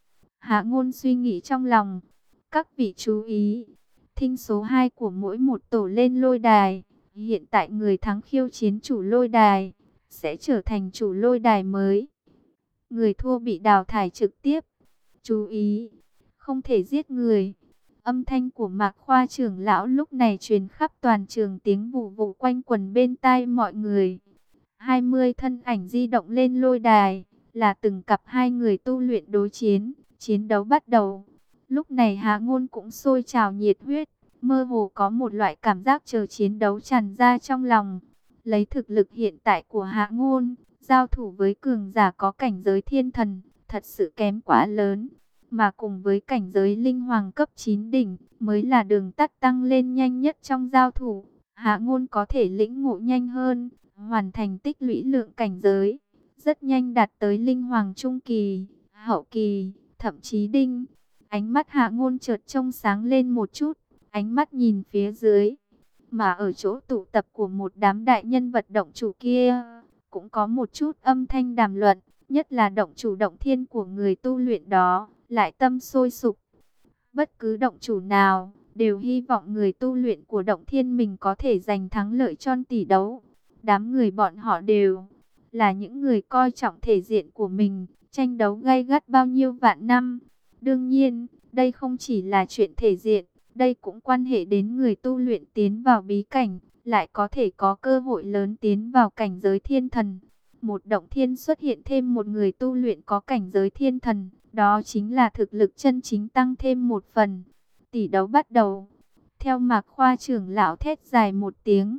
Hạ Ngôn suy nghĩ trong lòng. Các vị chú ý, thinh số 2 của mỗi một tổ lên lôi đài. Hiện tại người thắng khiêu chiến chủ lôi đài, sẽ trở thành chủ lôi đài mới. Người thua bị đào thải trực tiếp. Chú ý, không thể giết người. Âm thanh của Mạc Khoa trưởng lão lúc này truyền khắp toàn trường, tiếng vù vù quanh quẩn bên tai mọi người. 20 thân ảnh di động lên lôi đài, là từng cặp hai người tu luyện đối chiến. Chiến đấu bắt đầu. Lúc này Hạ Ngôn cũng sôi trào nhiệt huyết, mơ hồ có một loại cảm giác chờ chiến đấu tràn ra trong lòng. Lấy thực lực hiện tại của Hạ Ngôn, giao thủ với cường giả có cảnh giới thiên thần, thật sự kém quá lớn. Mà cùng với cảnh giới linh hoàng cấp 9 đỉnh, mới là đường tắt tăng lên nhanh nhất trong giao thủ. Hạ Ngôn có thể lĩnh ngộ nhanh hơn, hoàn thành tích lũy lượng cảnh giới, rất nhanh đạt tới linh hoàng trung kỳ, hậu kỳ, thậm chí đinh. Ánh mắt Hạ Ngôn chợt trông sáng lên một chút, ánh mắt nhìn phía dưới, mà ở chỗ tụ tập của một đám đại nhân vật động chủ kia, cũng có một chút âm thanh đàm luận, nhất là động chủ động thiên của người tu luyện đó, lại tâm sôi sục. Bất cứ động chủ nào, đều hy vọng người tu luyện của động thiên mình có thể giành thắng lợi trong tỷ đấu. Đám người bọn họ đều là những người coi trọng thể diện của mình, tranh đấu gay gắt bao nhiêu vạn năm. Đương nhiên, đây không chỉ là chuyện thể diện, đây cũng quan hệ đến người tu luyện tiến vào bí cảnh, lại có thể có cơ hội lớn tiến vào cảnh giới thiên thần. Một động thiên xuất hiện thêm một người tu luyện có cảnh giới thiên thần, đó chính là thực lực chân chính tăng thêm một phần. Tỷ đấu bắt đầu. Theo Mạc Khoa trưởng lão thét dài một tiếng,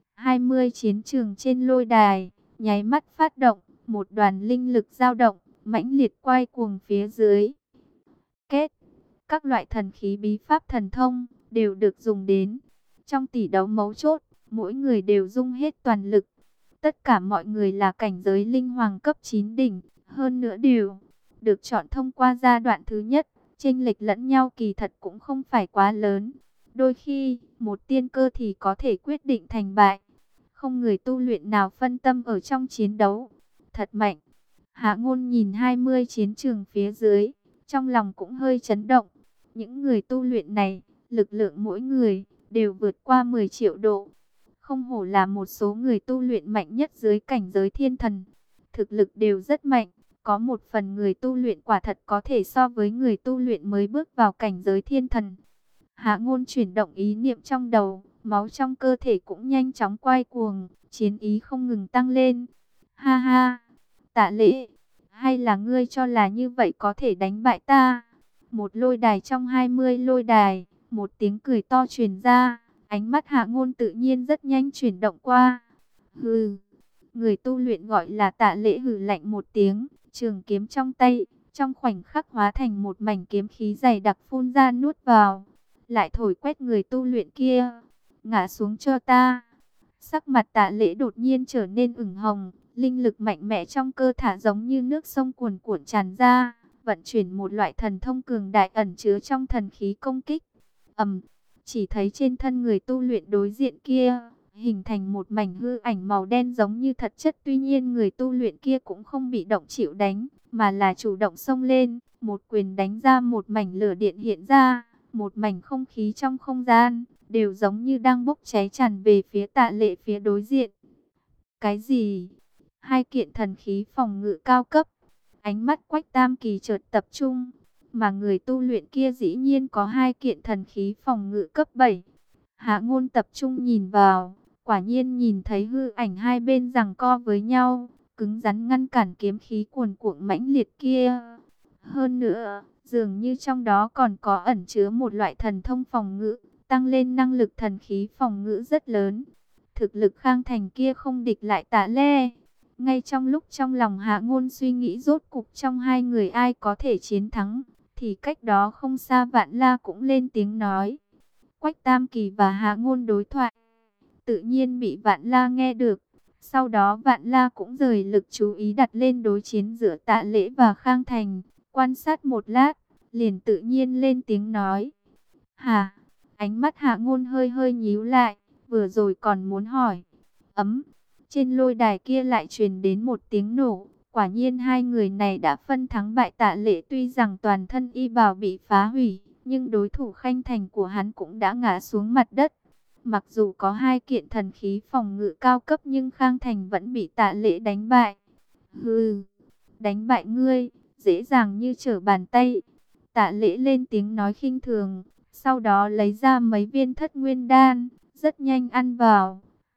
20 chiến trường trên lôi đài nháy mắt phát động, một đoàn linh lực dao động, mãnh liệt quay cuồng phía dưới. Kết, các loại thần khí bí pháp thần thông đều được dùng đến. Trong tỷ đấu mấu chốt, mỗi người đều dùng hết toàn lực. Tất cả mọi người là cảnh giới linh hoàng cấp 9 đỉnh, hơn nữa đều được chọn thông qua giai đoạn thứ nhất. Chênh lệch lẫn nhau kỳ thật cũng không phải quá lớn. Đôi khi, một tiên cơ thì có thể quyết định thành bại. Không người tu luyện nào phân tâm ở trong chiến đấu. Thật mạnh. Hạ Ngôn nhìn 20 chiến trường phía dưới, trong lòng cũng hơi chấn động. Những người tu luyện này, lực lượng mỗi người đều vượt qua 10 triệu độ. Không hổ là một số người tu luyện mạnh nhất dưới cảnh giới thiên thần. Thực lực đều rất mạnh. Có một phần người tu luyện quả thật có thể so với người tu luyện mới bước vào cảnh giới thiên thần. Hạ Ngôn chuyển động ý niệm trong đầu, máu trong cơ thể cũng nhanh chóng quay cuồng, chiến ý không ngừng tăng lên. Ha ha, Tạ Lễ, hay là ngươi cho là như vậy có thể đánh bại ta? Một lôi đài trong 20 lôi đài, một tiếng cười to truyền ra, ánh mắt Hạ Ngôn tự nhiên rất nhanh chuyển động qua. Hừ, người tu luyện gọi là Tạ Lễ hừ lạnh một tiếng, trường kiếm trong tay, trong khoảnh khắc hóa thành một mảnh kiếm khí dày đặc phun ra nuốt vào, lại thổi quét người tu luyện kia. Ngã xuống cho ta. Sắc mặt Tạ Lễ đột nhiên trở nên ửng hồng, linh lực mạnh mẽ trong cơ thể giống như nước sông cuồn cuộn tràn ra, vận chuyển một loại thần thông cường đại ẩn chứa trong thần khí công kích. Chỉ thấy trên thân người tu luyện đối diện kia, hình thành một mảnh hư ảnh màu đen giống như thật chất. Tuy nhiên người tu luyện kia cũng không bị động chịu đánh, mà là chủ động xông lên, một quyền đánh ra một mảnh lửa điện hiện ra, một mảnh không khí trong không gian, đều giống như đang bốc cháy tràn về phía Tạ Lễ phía đối diện. Cái gì? Hai kiện thần khí phòng ngự cao cấp. Ánh mắt Quách Tam Kỳ chợt tập trung, mà người tu luyện kia dĩ nhiên có hai kiện thần khí phòng ngự cấp 7. Hạ Ngôn tập trung nhìn vào, quả nhiên nhìn thấy hư ảnh hai bên giằng co với nhau, cứng rắn ngăn cản kiếm khí cuồn cuộn mãnh liệt kia. Hơn nữa, dường như trong đó còn có ẩn chứa một loại thần thông phòng ngự, tăng lên năng lực thần khí phòng ngự rất lớn. Thực lực Khang Thành kia không địch lại Tạ Lễ. Ngay trong lúc trong lòng Hạ Ngôn suy nghĩ rốt cục trong hai người ai có thể chiến thắng, thì cách đó không xa Vạn La cũng lên tiếng nói. Quách Tam Kỳ và Hạ Ngôn đối thoại, tự nhiên bị Vạn La nghe được. Sau đó Vạn La cũng rời lực chú ý đặt lên đối chiến giữa Tạ Lễ và Khang Thành. Quan sát một lát, liền tự nhiên lên tiếng nói. Hả? Ánh mắt Hạ Ngôn hơi hơi nhíu lại, vừa rồi còn muốn hỏi. Trên lôi đài kia lại truyền đến một tiếng nổ. Quả nhiên hai người này đã phân thắng bại. Tạ Lễ tuy rằng toàn thân y bào bị phá hủy, nhưng đối thủ Khanh Thành của hắn cũng đã ngã xuống mặt đất. Mặc dù có hai kiện thần khí phòng ngự cao cấp, nhưng Khang Thành vẫn bị Tạ Lễ đánh bại. Hừ, đánh bại ngươi, dễ dàng như trở bàn tay. Tạ Lễ lên tiếng nói khinh thường, sau đó lấy ra mấy viên Thất Nguyên đan, rất nhanh ăn vào.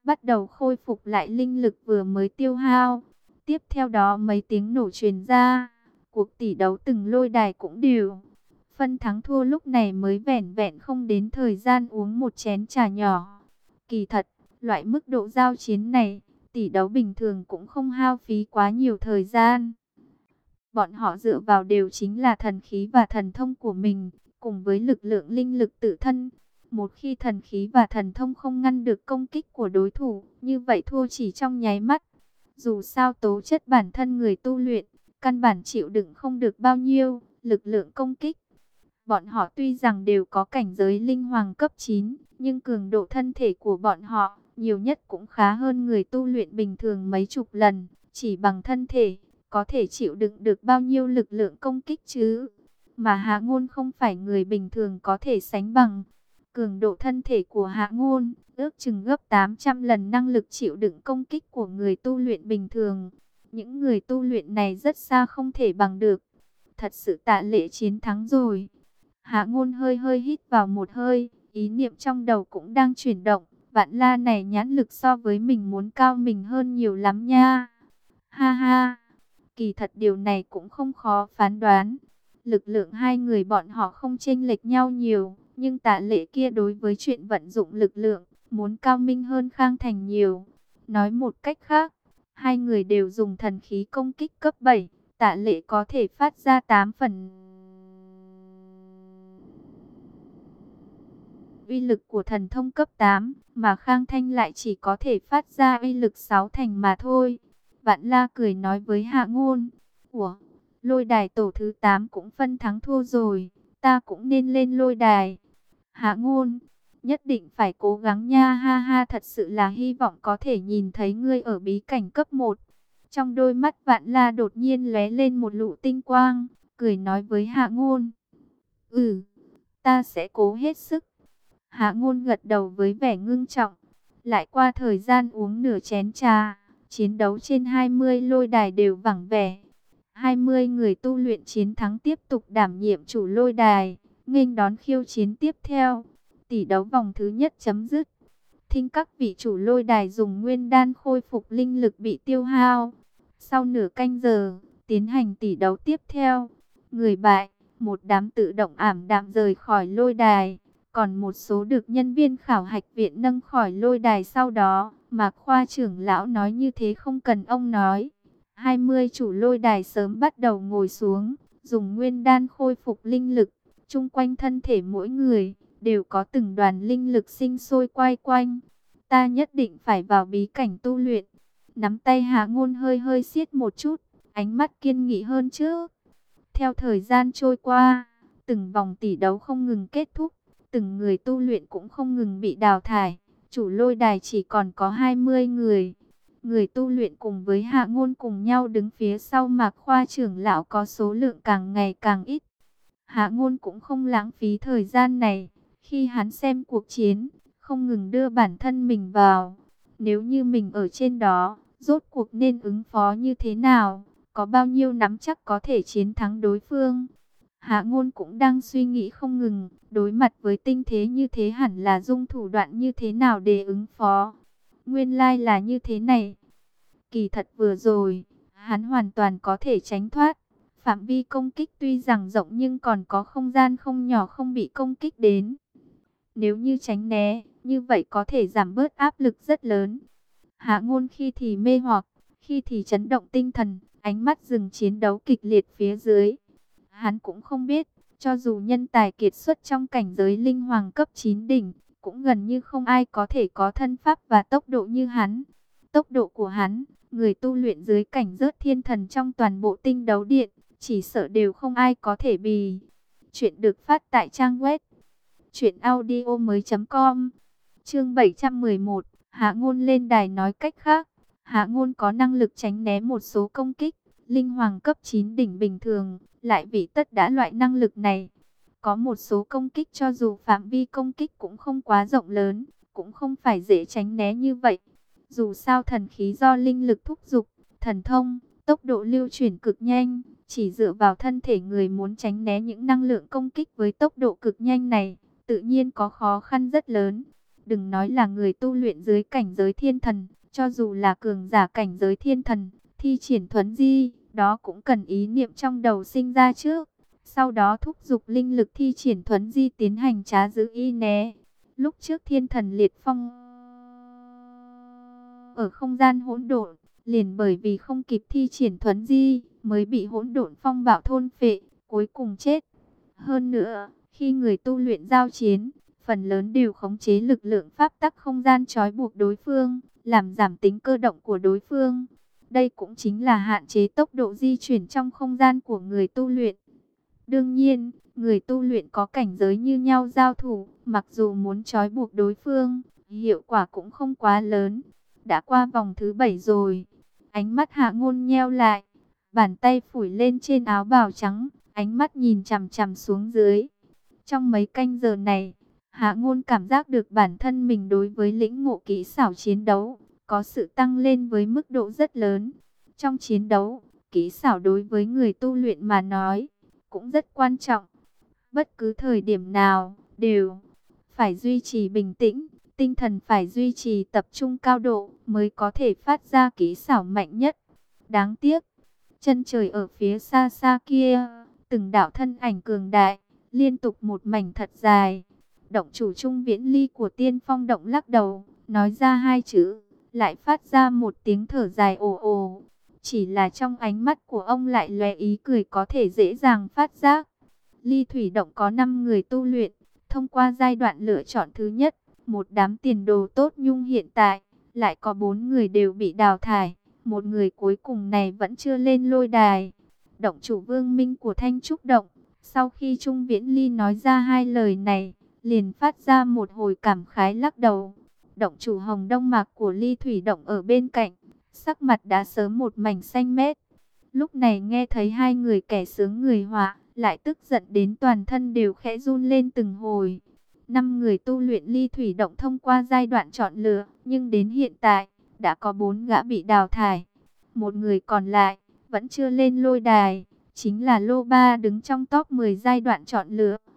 bắt đầu khôi phục lại linh lực vừa mới tiêu hao. Tiếp theo đó mấy tiếng nổ truyền ra, cuộc tỷ đấu từng lôi đài cũng đều phân thắng thua lúc này mới vẻn vẹn không đến thời gian uống một chén trà nhỏ. Kỳ thật, loại mức độ giao chiến này, tỷ đấu bình thường cũng không hao phí quá nhiều thời gian. Bọn họ dựa vào đều chính là thần khí và thần thông của mình, cùng với lực lượng linh lực tự thân. Một khi thần khí và thần thông không ngăn được công kích của đối thủ, như vậy thua chỉ trong nháy mắt. Dù sao tố chất bản thân người tu luyện, căn bản chịu đựng không được bao nhiêu lực lượng công kích. Bọn họ tuy rằng đều có cảnh giới linh hoàng cấp 9, nhưng cường độ thân thể của bọn họ nhiều nhất cũng khá hơn người tu luyện bình thường mấy chục lần. Chỉ bằng thân thể, có thể chịu đựng được bao nhiêu lực lượng công kích chứ? Mà Hạ Ngôn không phải người bình thường có thể sánh bằng. Cường độ thân thể của Hạ Ngôn ước chừng gấp 800 lần năng lực chịu đựng công kích của người tu luyện bình thường. Những người tu luyện này rất xa không thể bằng được. Thật sự Tạ Lệ chiến thắng rồi. Hạ Ngôn hơi hơi hít vào một hơi, ý niệm trong đầu cũng đang chuyển động. Vạn La này nhãn lực so với mình muốn cao mình hơn nhiều lắm nha. Ha ha, kỳ thật điều này cũng không khó phán đoán. Lực lượng hai người bọn họ không chênh lệch nhau nhiều, nhưng Tạ Lệ kia đối với chuyện vận dụng lực lượng, muốn cao minh hơn Khang Thành nhiều. Nói một cách khác, hai người đều dùng thần khí công kích cấp 7, Tạ Lệ có thể phát ra 8 phần uy lực của thần thông cấp 8, mà Khang Thanh lại chỉ có thể phát ra uy lực 6 thành mà thôi. Vạn La cười nói với Hạ Ngôn, ủa, lôi đài tổ thứ 8 cũng phân thắng thua rồi, ta cũng nên lên lôi đài. Hạ Ngôn, nhất định phải cố gắng nha, ha ha, thật sự là hy vọng có thể nhìn thấy ngươi ở bí cảnh cấp 1. Trong đôi mắt Vạn La đột nhiên lóe lên một lũ tinh quang, cười nói với Hạ Ngôn, ta sẽ cố hết sức. Hạ Ngôn gật đầu với vẻ ngưng trọng. Lại qua thời gian uống nửa chén trà, chiến đấu trên 20 lôi đài đều vắng vẻ. 20 người tu luyện chiến thắng tiếp tục đảm nhiệm chủ lôi đài, nghênh đón khiêu chiến tiếp theo. Tỷ đấu vòng thứ nhất chấm dứt. Thinh các vị chủ lôi đài dùng nguyên đan khôi phục linh lực bị tiêu hao. Sau nửa canh giờ, tiến hành tỷ đấu tiếp theo. Người bại, một đám tự động ảm đạm rời khỏi lôi đài. Còn một số được nhân viên khảo hạch viện nâng khỏi lôi đài sau đó. Mạc Khoa trưởng lão nói như thế không cần ông nói. 20 chủ lôi đài sớm bắt đầu ngồi xuống, dùng nguyên đan khôi phục linh lực. Chung quanh thân thể mỗi người, đều có từng đoàn linh lực sinh sôi quay quanh. Ta nhất định phải vào bí cảnh tu luyện. Nắm tay Hạ Ngôn hơi hơi siết một chút, ánh mắt kiên nghị hơn trước. Theo thời gian trôi qua, từng vòng tỷ đấu không ngừng kết thúc. Từng người tu luyện cũng không ngừng bị đào thải. Chủ lôi đài chỉ còn có 20 người. Người tu luyện cùng với Hạ Ngôn cùng nhau đứng phía sau Mạc Khoa trưởng lão có số lượng càng ngày càng ít. Hạ Ngôn cũng không lãng phí thời gian này. Khi hắn xem cuộc chiến, không ngừng đưa bản thân mình vào. Nếu như mình ở trên đó, rốt cuộc nên ứng phó như thế nào? Có bao nhiêu nắm chắc có thể chiến thắng đối phương? Hạ Ngôn cũng đang suy nghĩ không ngừng, đối mặt với tình thế như thế hẳn là dùng thủ đoạn như thế nào để ứng phó. Nguyên lai là như thế này. Kỳ thật vừa rồi, hắn hoàn toàn có thể tránh thoát. Phạm vi công kích tuy rằng rộng nhưng còn có không gian không nhỏ không bị công kích đến. Nếu như tránh né, như vậy có thể giảm bớt áp lực rất lớn. Hạ Ngôn khi thì mê hoặc, khi thì chấn động tinh thần, ánh mắt dừng chiến đấu kịch liệt phía dưới. Hắn cũng không biết, cho dù nhân tài kiệt xuất trong cảnh giới linh hoàng cấp 9 đỉnh, cũng gần như không ai có thể có thân pháp và tốc độ như hắn. Tốc độ của hắn, người tu luyện dưới cảnh Rớt Thiên Thần trong toàn bộ tinh đấu điện, chỉ sợ đều không ai có thể bì. Chuyện được phát tại trang web truyệnaudiomoi.com. Chương 711, Hạ Ngôn lên đài. Nói cách khác, Hạ Ngôn có năng lực tránh né một số công kích. Linh hoàng cấp 9 đỉnh bình thường, lại vì tất đã loại năng lực này. Có một số công kích cho dù phạm vi công kích cũng không quá rộng lớn, cũng không phải dễ tránh né như vậy. Dù sao thần khí do linh lực thúc giục, thần thông, tốc độ lưu chuyển cực nhanh, chỉ dựa vào thân thể người muốn tránh né những năng lượng công kích với tốc độ cực nhanh này, tự nhiên có khó khăn rất lớn. Đừng nói là người tu luyện dưới cảnh giới thiên thần, cho dù là cường giả cảnh giới thiên thần, thi triển thuấn di, đó cũng cần ý niệm trong đầu sinh ra trước. Sau đó thúc giục linh lực thi triển thuấn di tiến hành trá giữ y né. Lúc trước thiên thần liệt phong ở không gian hỗn độn, liền bởi vì không kịp thi triển thuấn di, mới bị hỗn độn phong bạo thôn phệ, cuối cùng chết. Hơn nữa, khi người tu luyện giao chiến, phần lớn đều khống chế lực lượng pháp tắc không gian trói buộc đối phương, làm giảm tính cơ động của đối phương. Đây cũng chính là hạn chế tốc độ di chuyển trong không gian của người tu luyện. Đương nhiên, người tu luyện có cảnh giới như nhau giao thủ, mặc dù muốn trói buộc đối phương, hiệu quả cũng không quá lớn. Đã qua vòng thứ 7 rồi, ánh mắt Hạ Ngôn nheo lại, bàn tay phủi lên trên áo bào trắng, ánh mắt nhìn chằm chằm xuống dưới. Trong mấy canh giờ này, Hạ Ngôn cảm giác được bản thân mình đối với lĩnh ngộ kỹ xảo chiến đấu có sự tăng lên với mức độ rất lớn. Trong chiến đấu, kỹ xảo đối với người tu luyện mà nói cũng rất quan trọng. Bất cứ thời điểm nào đều phải duy trì bình tĩnh, tinh thần phải duy trì tập trung cao độ mới có thể phát ra kỹ xảo mạnh nhất. Đáng tiếc, chân trời ở phía xa xa kia, từng đạo thân ảnh cường đại, liên tục một mảnh thật dài. Động chủ Trung Viễn Ly của Tiên Phong Động lắc đầu, nói ra hai chữ, lại phát ra một tiếng thở dài ồ ồ. Chỉ là trong ánh mắt của ông lại lóe ý cười có thể dễ dàng phát giác. Ly Thủy Động có 5 người tu luyện, thông qua giai đoạn lựa chọn thứ nhất, một đám tiền đồ tốt, nhưng hiện tại lại có 4 người đều bị đào thải, một người cuối cùng này vẫn chưa lên lôi đài. Động chủ Vương Minh của Thanh Trúc Động, sau khi Trung Viễn Ly nói ra hai lời này, liền phát ra một hồi cảm khái lắc đầu. Động chủ Hồng Đông Mạc của Ly Thủy Động ở bên cạnh, sắc mặt đã sớm một mảnh xanh mét. Lúc này nghe thấy hai người kẻ sướng người họa, lại tức giận đến toàn thân đều khẽ run lên từng hồi. 5 người tu luyện Ly Thủy Động thông qua giai đoạn chọn lựa, nhưng đến hiện tại, đã có 4 gã bị đào thải. Một người còn lại, vẫn chưa lên lôi đài, chính là Lô Ba đứng trong top 10 giai đoạn chọn lựa.